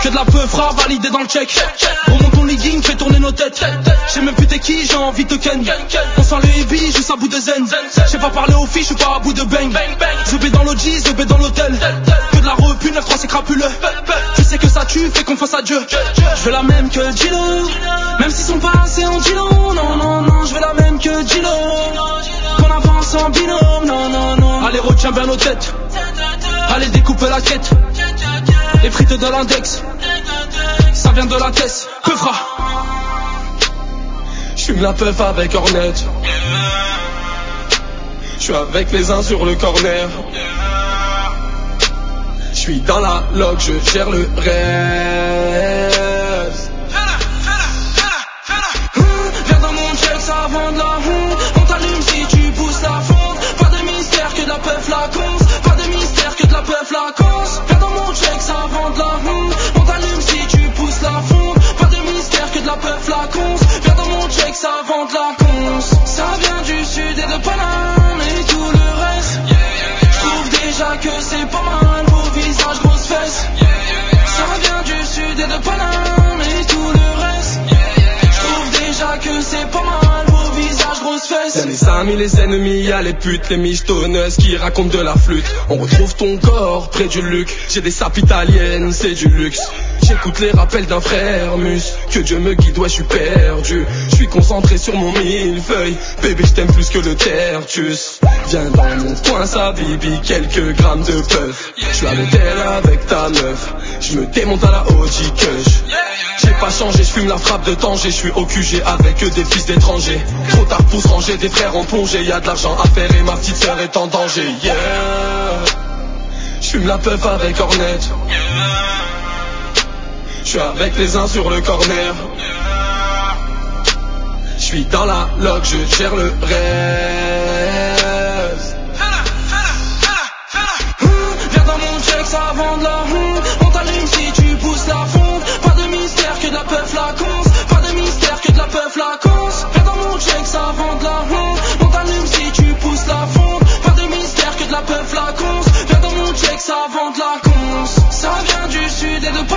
Que de la peufra validée dans le check. Remonte ton legging, fais tourner nos têtes. J'sais même plus t'es qui, j'ai envie de ken. On sent le heavy, juste à bout de zen. J'sais pas parler aux filles, j'suis pas à bout de bang. The B dans l'OG, The B dans l'hôtel. Que de la repu, 9-3 c'est crapuleux. Tu sais que ça tue, fais confiance à Dieu. J'veux la même que Gilo, même s'ils sont pas assez en Gilo. Non, non, non, j'veux la même que Gilo. Qu'on avance en binôme, non, non, non. Allez, retiens bien nos têtes. Allez, découpe la quête. Les frites de l'index, ça vient de la caisse. Peufra. J'fume la peuf avec Hornet. J'suis avec les uns sur le corner. J'suis dans la log, je gère le reste. Viens dans mon check, ça vend de la honte. On t'allume si tu pousses la fonte. Pas de mystère que de la peuf la conce. Pas de mystère que de la peuf la conce. Viens dans mon check, ça vend de la honte. On t'allume si tu pousses la fonte. Pas de mystère que de la peuf la conce. Viens dans mon check, ça vend de la conce. Ça vient du sud et de Paname et tout le reste. J'trouve déjà que c'est pas mal. Vos visages, grosses fesses. Ça vient du sud et de Paname et tout le reste. J'trouve déjà que c'est pas mal. Vos visages, grosses fesses. Y'a les amis, les ennemis, y'a les putes, les michetonneuses qui racontent de la flûte. On retrouve ton corps près du luc. J'ai des sapes italiennes, c'est du luxe. J'écoute les rappels d'un frère mus. Que Dieu me guide, ouais, j'suis perdu. J'suis concentré sur mon millefeuille. Bébé, j't'aime plus que le tertus. Viens dans mon coin, ça bibi, quelques grammes de puff. J'suis à l'hôtel avec ta meuf. J'me démonte à la OG Kush. J'ai pas changé, j'fume la frappe de Tanger. J'suis au QG avec des fils d'étrangers. Trop tard pour se ranger, des frères en plongée. Y'a de l'argent à faire et ma petite sœur est en danger. Yeah. J'fume la puff avec Hornet. J'suis avec les uns sur le corner. J'suis dans la log, je gère le reste. Viens dans mon check, ça vend de la honte. On t'allume si tu pousses la fonte. Pas de mystère que de la peuf la conce. Pas de mystère que de la peuf la conce. Viens dans mon check, ça vend de la honte. On t'allume si tu pousses la fonte. Pas de mystère que de la peuf la conce. Viens dans mon check, ça vend de la conce. Ça vient du sud et de